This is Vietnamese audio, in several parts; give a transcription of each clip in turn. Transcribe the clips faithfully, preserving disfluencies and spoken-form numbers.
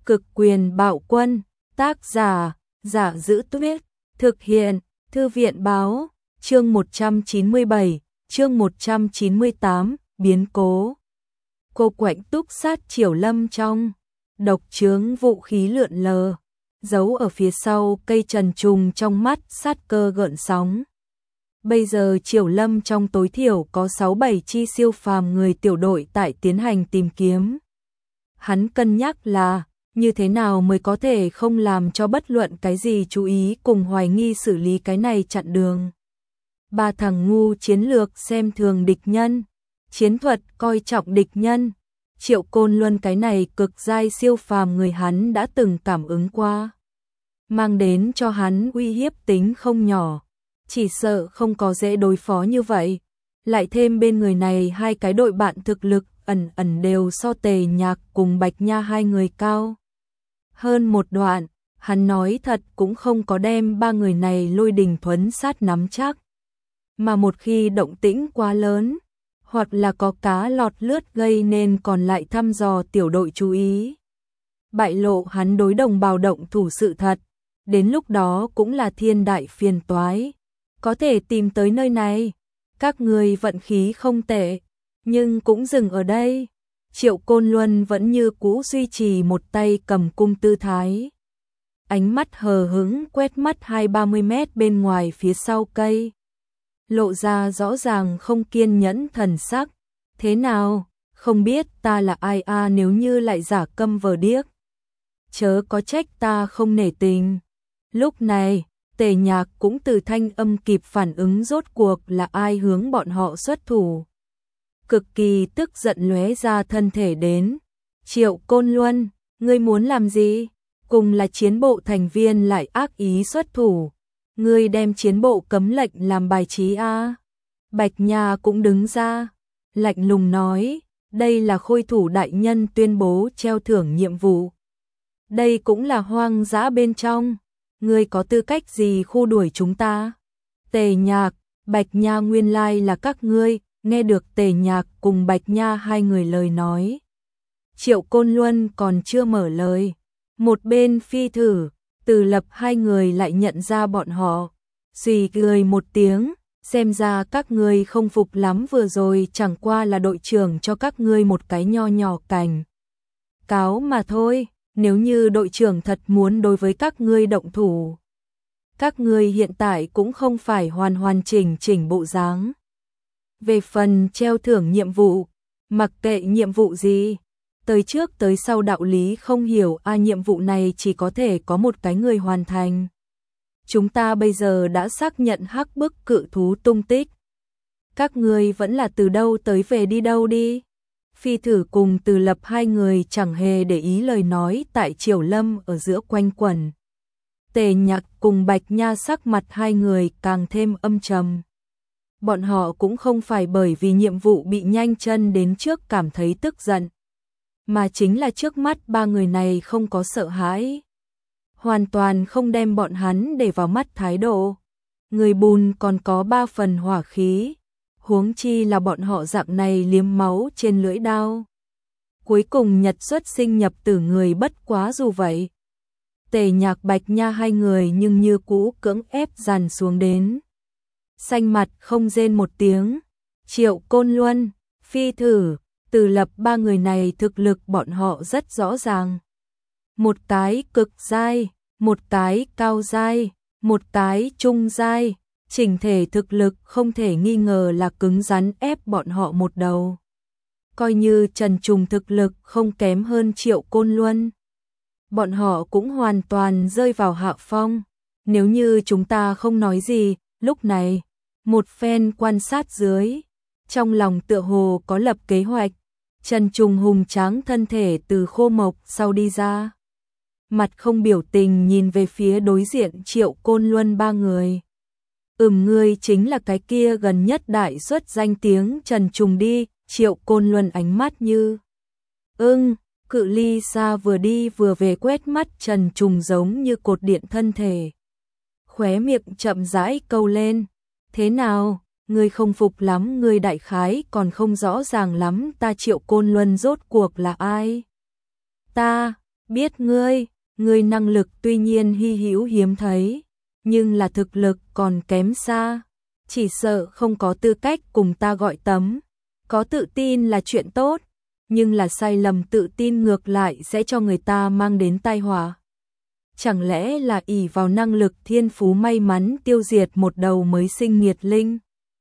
Cực quyền bạo quân, tác giả, Giả Giữ Tuyết, thực hiện, Thư viện Báo, chương một trăm chín mươi bảy, chương một trăm chín mươi tám, biến cố. Cô quạnh túc sát Triều Lâm trong, độc chướng vũ khí lượn lờ, giấu ở phía sau cây trần trùng trong mắt sát cơ gợn sóng. Bây giờ Triều Lâm trong tối thiểu có sáu bảy chi siêu phàm người tiểu đội tại tiến hành tìm kiếm. Hắn cân nhắc là, như thế nào mới có thể không làm cho bất luận cái gì chú ý cùng hoài nghi xử lý cái này chặn đường. Ba thằng ngu chiến lược xem thường địch nhân, chiến thuật coi trọng địch nhân. Triệu Côn Luân cái này cực giai siêu phàm người hắn đã từng cảm ứng qua, mang đến cho hắn uy hiếp tính không nhỏ, chỉ sợ không có dễ đối phó như vậy. Lại thêm bên người này hai cái đội bạn thực lực ẩn ẩn đều so Tề Nhạc cùng Bạch Nha hai người cao hơn một đoạn, hắn nói thật cũng không có đem ba người này lôi đình thuấn sát nắm chắc. Mà một khi động tĩnh quá lớn, hoặc là có cá lọt lướt gây nên còn lại thăm dò tiểu đội chú ý, bại lộ hắn đối đồng bào động thủ sự thật, đến lúc đó cũng là thiên đại phiền toái. Có thể tìm tới nơi này, các người vận khí không tệ, nhưng cũng dừng ở đây. Triệu Côn Luân vẫn như cũ duy trì một tay cầm cung tư thái, ánh mắt hờ hững quét mắt hai ba mươi mét bên ngoài phía sau cây, lộ ra rõ ràng không kiên nhẫn thần sắc. Thế nào, không biết ta là ai à, nếu như lại giả câm vờ điếc, chớ có trách ta không nể tình. Lúc này, Tề Nhạc cũng từ thanh âm kịp phản ứng rốt cuộc là ai hướng bọn họ xuất thủ. Cực kỳ tức giận lóe ra thân thể đến. Triệu Côn Luân, ngươi muốn làm gì? Cùng là chiến bộ thành viên lại ác ý xuất thủ. Ngươi đem chiến bộ cấm lệnh làm bài trí a? Bạch Nha cũng đứng ra, lạnh lùng nói, đây là khôi thủ đại nhân tuyên bố treo thưởng nhiệm vụ. Đây cũng là hoang dã bên trong. Ngươi có tư cách gì khu đuổi chúng ta? Tề Nhạc, Bạch Nha nguyên lai là các ngươi. Nghe được Tề Nhạc cùng Bạch Nha hai người lời nói, Triệu Côn Luân còn chưa mở lời, một bên Phi Thử, Từ Lập hai người lại nhận ra bọn họ, xì cười một tiếng, xem ra các ngươi không phục lắm, vừa rồi chẳng qua là đội trưởng cho các ngươi một cái nho nhỏ cảnh cáo mà thôi. Nếu như đội trưởng thật muốn đối với các ngươi động thủ, các ngươi hiện tại cũng không phải hoàn hoàn chỉnh chỉnh bộ dáng. Về phần treo thưởng nhiệm vụ, mặc kệ nhiệm vụ gì, tới trước tới sau đạo lý không hiểu a, à, nhiệm vụ này chỉ có thể có một cái người hoàn thành. Chúng ta bây giờ đã xác nhận hắc bức cự thú tung tích. Các ngươi vẫn là từ đâu tới về đi đâu đi. Phi Thử cùng Từ Lập hai người chẳng hề để ý lời nói tại Triều Lâm ở giữa quanh quẩn. Tề Nhạc cùng Bạch Nha sắc mặt hai người càng thêm âm trầm. Bọn họ cũng không phải bởi vì nhiệm vụ bị nhanh chân đến trước cảm thấy tức giận, mà chính là trước mắt ba người này không có sợ hãi, hoàn toàn không đem bọn hắn để vào mắt thái độ. Người bùn còn có ba phần hỏa khí, huống chi là bọn họ dạng này liếm máu trên lưỡi đao. Cuối cùng nhật xuất sinh nhập tử người bất quá dù vậy. Tề Nhạc Bạch Nha hai người nhưng như cũ cưỡng ép dàn xuống đến. Xanh mặt không rên một tiếng. Triệu Côn Luân, Phi Thử, Từ Lập ba người này thực lực bọn họ rất rõ ràng. Một cái cực giai, một cái cao giai, một cái trung giai, chỉnh thể thực lực không thể nghi ngờ là cứng rắn ép bọn họ một đầu. Coi như Trần Trùng thực lực không kém hơn Triệu Côn Luân, bọn họ cũng hoàn toàn rơi vào hạ phong. Nếu như chúng ta không nói gì, lúc này một phen quan sát dưới, trong lòng tựa hồ có lập kế hoạch. Trần Trùng hùng tráng thân thể từ khô mộc sau đi ra, mặt không biểu tình nhìn về phía đối diện Triệu Côn Luân ba người. Ừm, ngươi chính là cái kia gần nhất đại xuất danh tiếng Trần Trùng đi. Triệu Côn Luân ánh mắt như ưng, cự ly xa vừa đi vừa về quét mắt Trần Trùng giống như cột điện thân thể, khóe miệng chậm rãi câu lên. Thế nào, ngươi không phục lắm, ngươi đại khái còn không rõ ràng lắm ta Triệu Côn Luân rốt cuộc là ai. Ta, biết ngươi, ngươi năng lực tuy nhiên hy hữu hiếm thấy, nhưng là thực lực còn kém xa, chỉ sợ không có tư cách cùng ta gọi tấm. Có tự tin là chuyện tốt, nhưng là sai lầm tự tin ngược lại sẽ cho người ta mang đến tai họa. Chẳng lẽ là ỷ vào năng lực thiên phú may mắn tiêu diệt một đầu mới sinh nghiệt linh?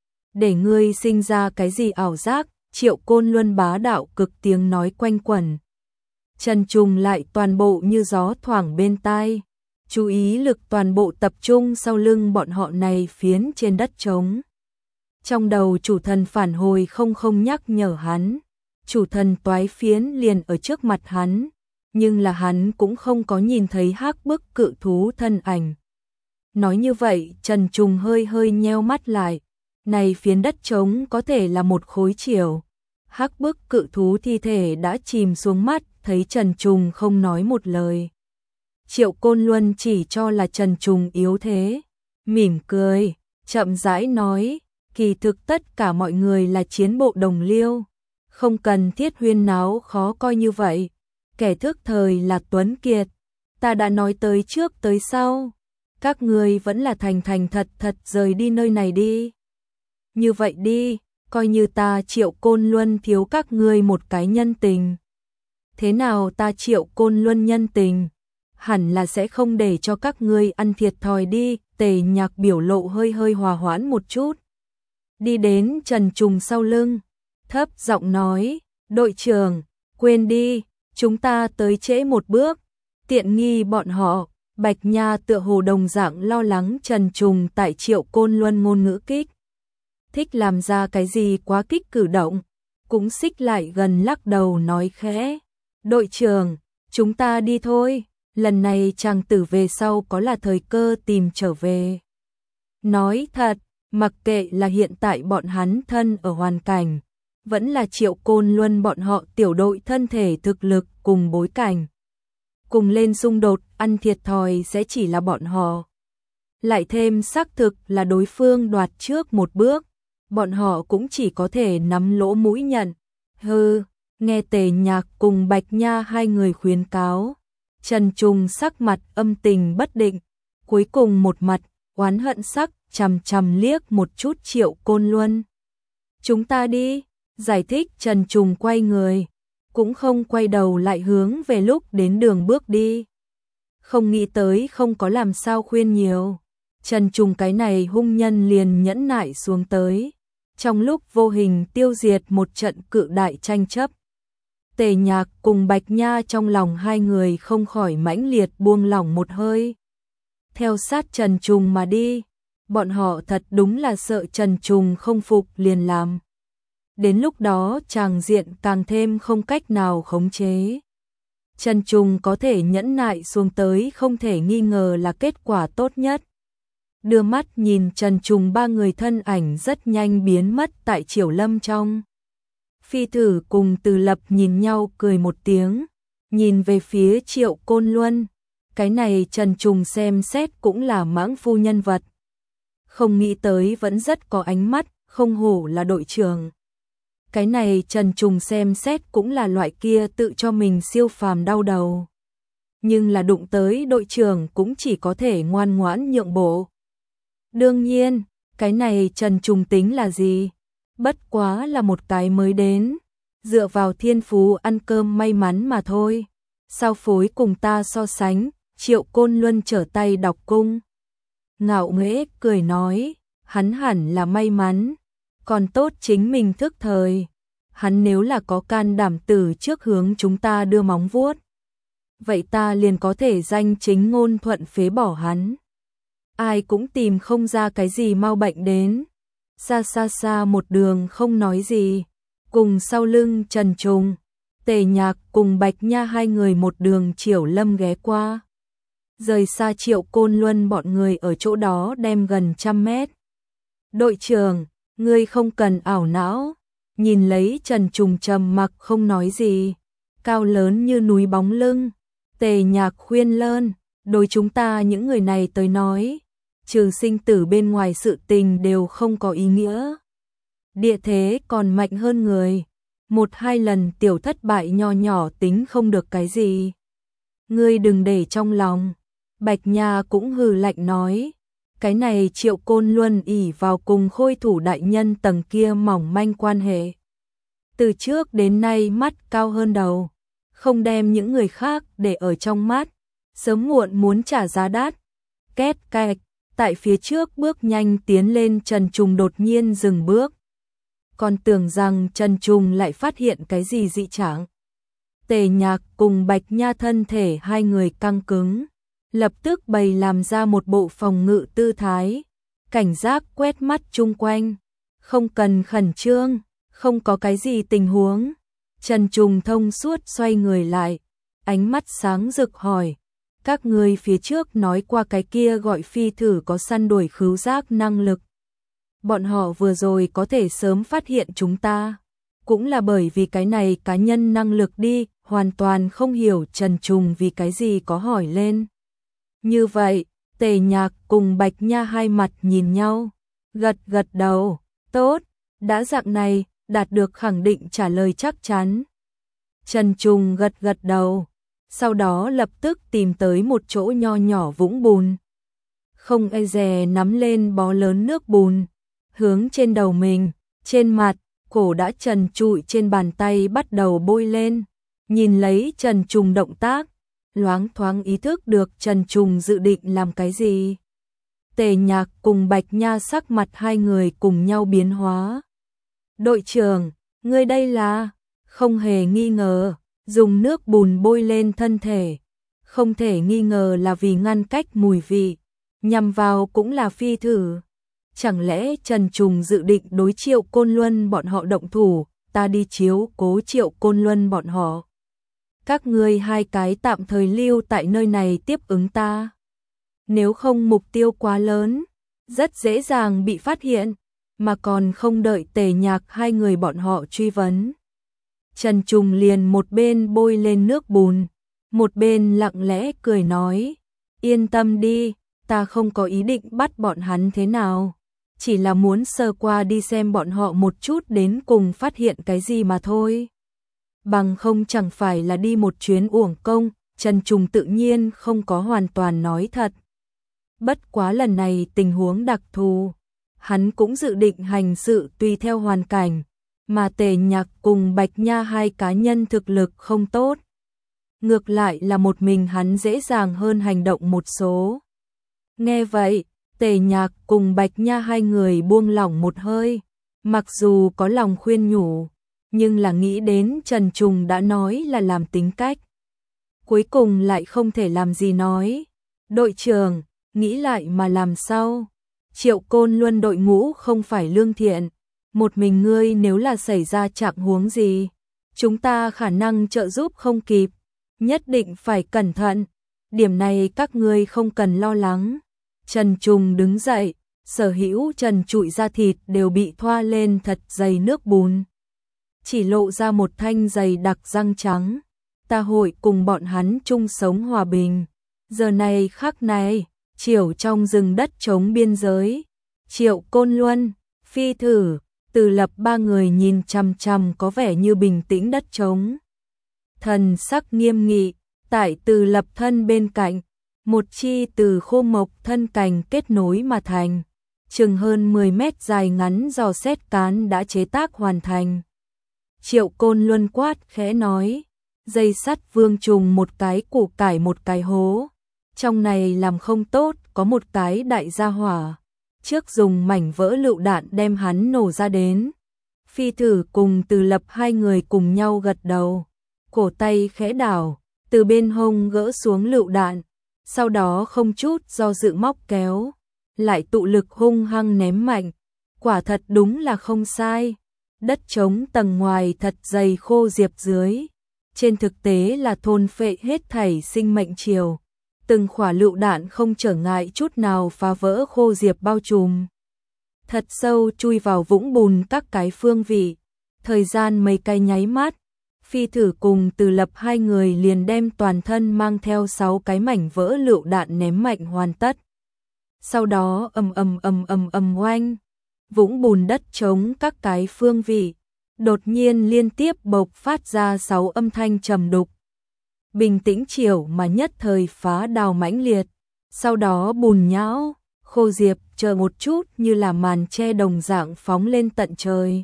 Để ngươi sinh ra cái gì ảo giác? Triệu Côn Luân bá đạo cực tiếng nói quanh quẩn. Trần Trùng lại toàn bộ như gió thoảng bên tai, chú ý lực toàn bộ tập trung sau lưng bọn họ này phiến trên đất trống. Trong đầu chủ thần phản hồi không không nhắc nhở hắn, chủ thần toái phiến liền ở trước mặt hắn, nhưng là hắn cũng không có nhìn thấy hắc bức cự thú thân ảnh. Nói như vậy, Trần Trùng hơi hơi nheo mắt lại, này phiến đất trống có thể là một khối chiều. Hắc bức cự thú thi thể đã chìm xuống mắt, thấy Trần Trùng không nói một lời. Triệu Côn Luân chỉ cho là Trần Trùng yếu thế, mỉm cười, chậm rãi nói, kỳ thực tất cả mọi người là chiến bộ đồng liêu, không cần thiết huyên náo khó coi như vậy, kẻ thức thời là Tuấn Kiệt, ta đã nói tới trước tới sau, các người vẫn là thành thành thật thật rời đi nơi này đi. Như vậy đi, coi như ta Triệu Côn Luân thiếu các ngươi một cái nhân tình. Thế nào ta Triệu Côn Luân nhân tình? Hẳn là sẽ không để cho các ngươi ăn thiệt thòi đi. Tề Nhạc biểu lộ hơi hơi hòa hoãn một chút. Đi đến Trần Trùng sau lưng, thấp giọng nói, đội trưởng, quên đi, chúng ta tới trễ một bước, tiện nghi bọn họ. Bạch Nha tựa hồ đồng dạng lo lắng Trần Trùng tại Triệu Côn Luân ngôn ngữ kích. Thích làm ra cái gì quá kích cử động, cũng xích lại gần lắc đầu nói khẽ, đội trưởng, chúng ta đi thôi, lần này chàng tử về sau có là thời cơ tìm trở về. Nói thật, mặc kệ là hiện tại bọn hắn thân ở hoàn cảnh, vẫn là Triệu Côn Luân bọn họ tiểu đội thân thể thực lực cùng bối cảnh. Cùng lên xung đột, ăn thiệt thòi sẽ chỉ là bọn họ. Lại thêm xác thực là đối phương đoạt trước một bước, bọn họ cũng chỉ có thể nắm lỗ mũi nhận. Hừ, nghe Tề Nhạc cùng Bạch Nha hai người khuyến cáo, Trần Trùng sắc mặt âm tình bất định, cuối cùng một mặt oán hận sắc chằm chằm liếc một chút Triệu Côn Luân. Chúng ta đi, giải thích. Trần Trùng quay người, cũng không quay đầu lại hướng về lúc đến đường bước đi. Không nghĩ tới không có làm sao khuyên nhiều, Trần Trùng cái này hung nhân liền nhẫn nại xuống tới, trong lúc vô hình tiêu diệt một trận cự đại tranh chấp. Tề Nhạc cùng Bạch Nha trong lòng hai người không khỏi mãnh liệt buông lỏng một hơi. Theo sát Trần Trùng mà đi, bọn họ thật đúng là sợ Trần Trùng không phục liền làm. Đến lúc đó tràng diện càng thêm không cách nào khống chế. Trần Trùng có thể nhẫn nại xuống tới không thể nghi ngờ là kết quả tốt nhất. Đưa mắt nhìn Trần Trùng ba người thân ảnh rất nhanh biến mất tại Triều Lâm trong. Phi Tử cùng Từ Lập nhìn nhau cười một tiếng, nhìn về phía Triệu Côn Luân. Cái này Trần Trùng xem xét cũng là mãng phu nhân vật. Không nghĩ tới vẫn rất có ánh mắt, không hổ là đội trưởng. Cái này Trần Trùng xem xét cũng là loại kia tự cho mình siêu phàm đau đầu. Nhưng là đụng tới đội trưởng cũng chỉ có thể ngoan ngoãn nhượng bộ. Đương nhiên, cái này Trần Trùng tính là gì? Bất quá là một cái mới đến, dựa vào thiên phú ăn cơm may mắn mà thôi. Sao phối cùng ta so sánh? Triệu Côn Luân trở tay đọc cung. Ngạo nghễ cười nói, hắn hẳn là may mắn, còn tốt chính mình thức thời. Hắn nếu là có can đảm từ trước hướng chúng ta đưa móng vuốt, vậy ta liền có thể danh chính ngôn thuận phế bỏ hắn. Ai cũng tìm không ra cái gì mau bệnh đến. Xa xa xa một đường không nói gì, cùng sau lưng Trần Trùng, Tề Nhạc cùng Bạch Nha hai người một đường Triều Lâm ghé qua. Rời xa Triệu Côn Luân bọn người ở chỗ đó đem gần trăm mét. Đội trưởng, ngươi không cần ảo não. Nhìn lấy Trần Trùng trầm mặc không nói gì, cao lớn như núi bóng lưng. Tề Nhạc khuyên lơn, đối chúng ta những người này tới nói, trừ sinh tử bên ngoài sự tình đều không có ý nghĩa. Địa thế còn mạnh hơn người, một hai lần tiểu thất bại nho nhỏ tính không được cái gì. ngươi đừng để trong lòng. Bạch Nha cũng hừ lạnh nói, cái này Triệu Côn Luân ỷ vào cùng Khôi Thủ đại nhân tầng kia mỏng manh quan hệ. Từ trước đến nay mắt cao hơn đầu, không đem những người khác để ở trong mắt, sớm muộn muốn trả giá đắt. Két kẹt, tại phía trước bước nhanh tiến lên Trần Trùng đột nhiên dừng bước. Còn tưởng rằng Trần Trùng lại phát hiện cái gì dị trạng. Tề Nhạc cùng Bạch Nha thân thể hai người căng cứng, lập tức bày làm ra một bộ phòng ngự tư thái, cảnh giác quét mắt chung quanh, không cần khẩn trương, không có cái gì tình huống. Trần Trùng thông suốt xoay người lại, ánh mắt sáng rực hỏi, các ngươi phía trước nói qua cái kia gọi phi thử có săn đuổi khứu giác năng lực. Bọn họ vừa rồi có thể sớm phát hiện chúng ta, cũng là bởi vì cái này cá nhân năng lực đi, hoàn toàn không hiểu Trần Trùng vì cái gì có hỏi lên. Như vậy, Tề Nhạc cùng Bạch Nha hai mặt nhìn nhau, gật gật đầu, tốt, đã dạng này, đạt được khẳng định trả lời chắc chắn. Trần Trùng gật gật đầu, sau đó lập tức tìm tới một chỗ nho nhỏ vũng bùn. Không e dè nắm lên bó lớn nước bùn, hướng trên đầu mình, trên mặt, cổ đã trần trụi trên bàn tay bắt đầu bôi lên. Nhìn lấy Trần Trùng động tác, loáng thoáng ý thức được Trần Trùng dự định làm cái gì. Tề Nhạc cùng Bạch Nha sắc mặt hai người cùng nhau biến hóa. Đội trưởng, ngươi đây là, không hề nghi ngờ, dùng nước bùn bôi lên thân thể. Không thể nghi ngờ là vì ngăn cách mùi vị, nhằm vào cũng là phi thử. Chẳng lẽ Trần Trùng dự định đối Triệu Côn Luân bọn họ động thủ, ta đi chiếu cố Triệu Côn Luân bọn họ. Các ngươi hai cái tạm thời lưu tại nơi này tiếp ứng ta. Nếu không mục tiêu quá lớn, rất dễ dàng bị phát hiện, mà còn không đợi Tề Nhạc hai người bọn họ truy vấn. Trần Trùng liền một bên bôi lên nước bùn, một bên lặng lẽ cười nói, yên tâm đi, ta không có ý định bắt bọn hắn thế nào, chỉ là muốn sơ qua đi xem bọn họ một chút đến cùng phát hiện cái gì mà thôi. Bằng không chẳng phải là đi một chuyến uổng công. Trần Trùng tự nhiên không có hoàn toàn nói thật. Bất quá lần này tình huống đặc thù, hắn cũng dự định hành sự tùy theo hoàn cảnh, mà Tề Nhạc cùng Bạch Nha hai cá nhân thực lực không tốt. Ngược lại là một mình hắn dễ dàng hơn hành động một số. Nghe vậy, Tề Nhạc cùng Bạch Nha hai người buông lỏng một hơi, mặc dù có lòng khuyên nhủ, nhưng là nghĩ đến Trần Trùng đã nói là làm tính cách. Cuối cùng lại không thể làm gì nói. Đội trưởng, nghĩ lại mà làm sao? Triệu Côn Luân đội ngũ không phải lương thiện. Một mình ngươi nếu là xảy ra trạng huống gì, chúng ta khả năng trợ giúp không kịp. Nhất định phải cẩn thận. Điểm này các ngươi không cần lo lắng. Trần Trùng đứng dậy, sở hữu trần trụi da thịt đều bị thoa lên thật dày nước bùn. Chỉ lộ ra một thanh dày đặc răng trắng. Ta hội cùng bọn hắn chung sống hòa bình. Giờ này khắc này, chiều trong rừng đất trống biên giới, Triệu Côn Luân, Phi Thử, Từ Lập ba người nhìn chằm chằm có vẻ như bình tĩnh đất trống. Thần sắc nghiêm nghị, tại Từ Lập thân bên cạnh, một chi từ khô mộc thân cành kết nối mà thành, chừng hơn mười mét dài ngắn dò xét cán đã chế tác hoàn thành. Triệu Côn Luân quát khẽ nói, dây sắt vương trùng một cái củ cải một cái hố. Trong này làm không tốt, có một cái đại gia hỏa. Trước dùng mảnh vỡ lựu đạn đem hắn nổ ra đến. Phi Thử cùng Từ Lập hai người cùng nhau gật đầu. Cổ tay khẽ đảo, từ bên hông gỡ xuống lựu đạn. Sau đó không chút do dự móc kéo. Lại tụ lực hung hăng ném mạnh. Quả thật đúng là không sai. Đất trống tầng ngoài thật dày khô diệp dưới. Trên thực tế là thôn phệ hết thảy sinh mệnh triều. Từng khỏa lựu đạn không trở ngại chút nào phá vỡ khô diệp bao trùm. Thật sâu chui vào vũng bùn các cái phương vị. Thời gian mấy cái nháy mắt, Phi Thử cùng Từ Lập hai người liền đem toàn thân mang theo sáu cái mảnh vỡ lựu đạn ném mạnh hoàn tất. Sau đó ầm ầm ầm ầm ầm oanh, vũng bùn đất trống các cái phương vị, đột nhiên liên tiếp bộc phát ra sáu âm thanh trầm đục. bình tĩnh chiều mà nhất thời phá đào mãnh liệt, sau đó bùn nhão, khô diệp chờ một chút như là màn che đồng dạng phóng lên tận trời.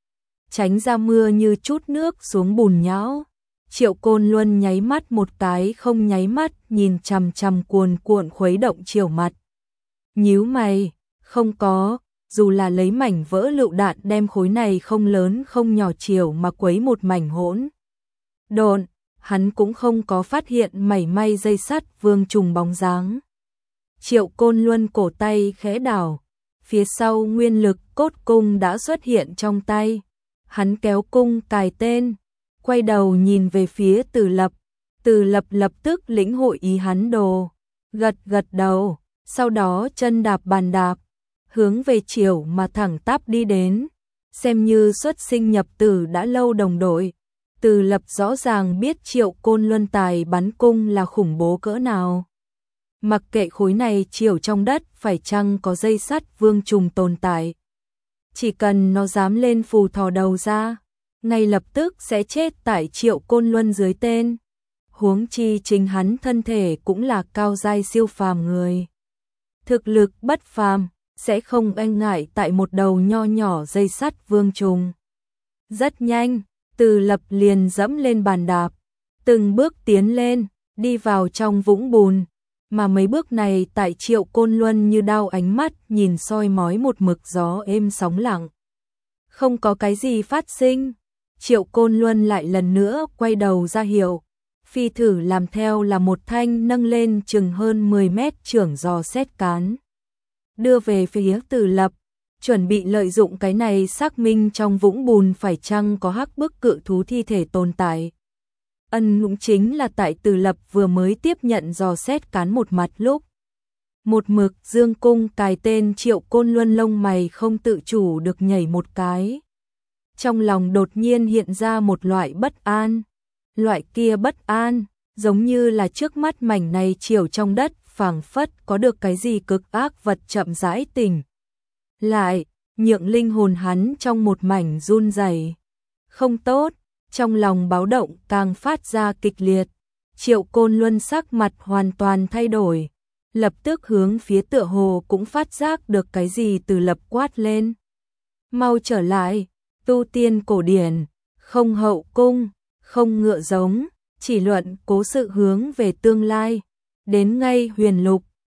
Tránh ra mưa như chút nước xuống bùn nhão. Triệu Côn Luân nháy mắt một cái không nháy mắt nhìn chằm chằm cuồn cuộn khuấy động chiều mặt. Nhíu mày, không có, dù là lấy mảnh vỡ lựu đạn đem khối này không lớn không nhỏ chiều mà quấy một mảnh hỗn độn, hắn cũng không có phát hiện mảy may dây sắt vương trùng bóng dáng. Triệu Côn Luân cổ tay khẽ đảo, phía sau nguyên lực cốt cung đã xuất hiện trong tay. Hắn kéo cung cài tên, quay đầu nhìn về phía Từ Lập. Từ Lập lập tức lĩnh hội ý hắn đồ, gật gật đầu, sau đó chân đạp bàn đạp, hướng về chiều mà thẳng tắp đi đến. Xem như xuất sinh nhập tử đã lâu đồng đội, Từ Lập rõ ràng biết Triệu Côn Luân tài bắn cung là khủng bố cỡ nào. Mặc kệ khối này chiều trong đất phải chăng có dây sắt vương trùng tồn tại, chỉ cần nó dám lên phù thò đầu ra, ngay lập tức sẽ chết tại Triệu Côn Luân dưới tên. Huống chi chính hắn thân thể cũng là cao giai siêu phàm người, thực lực bất phàm, sẽ không e ngại tại một đầu nho nhỏ dây sắt vương trùng. Rất nhanh, Từ Lập liền dẫm lên bàn đạp, từng bước tiến lên, đi vào trong vũng bùn, mà mấy bước này tại Triệu Côn Luân như đao ánh mắt nhìn soi mói một mực gió êm sóng lặng. Không có cái gì phát sinh, Triệu Côn Luân lại lần nữa quay đầu ra hiệu, phi thử làm theo là một thanh nâng lên chừng hơn mười mét chưởng giò xét cán, đưa về phía Từ Lập, chuẩn bị lợi dụng cái này xác minh trong vũng bùn phải chăng có hắc bức cự thú thi thể tồn tại. Ân cũng chính là tại Từ Lập vừa mới tiếp nhận dò xét cán một mặt lúc. Một mực dương cung cài tên Triệu Côn Luân lông mày không tự chủ được nhảy một cái. Trong lòng đột nhiên hiện ra một loại bất an. Loại kia bất an, giống như là trước mắt mảnh này chiều trong đất phảng phất có được cái gì cực ác vật chậm rãi tỉnh. Lại, nhượng linh hồn hắn trong một mảnh run rẩy. Không tốt. Trong lòng báo động càng phát ra kịch liệt, Triệu Côn Luân sắc mặt hoàn toàn thay đổi, lập tức hướng phía tựa hồ cũng phát giác được cái gì Từ Lập quát lên. Mau trở lại, tu tiên cổ điển, không hậu cung, không ngựa giống, chỉ luận cố sự hướng về tương lai, đến ngay huyền lục,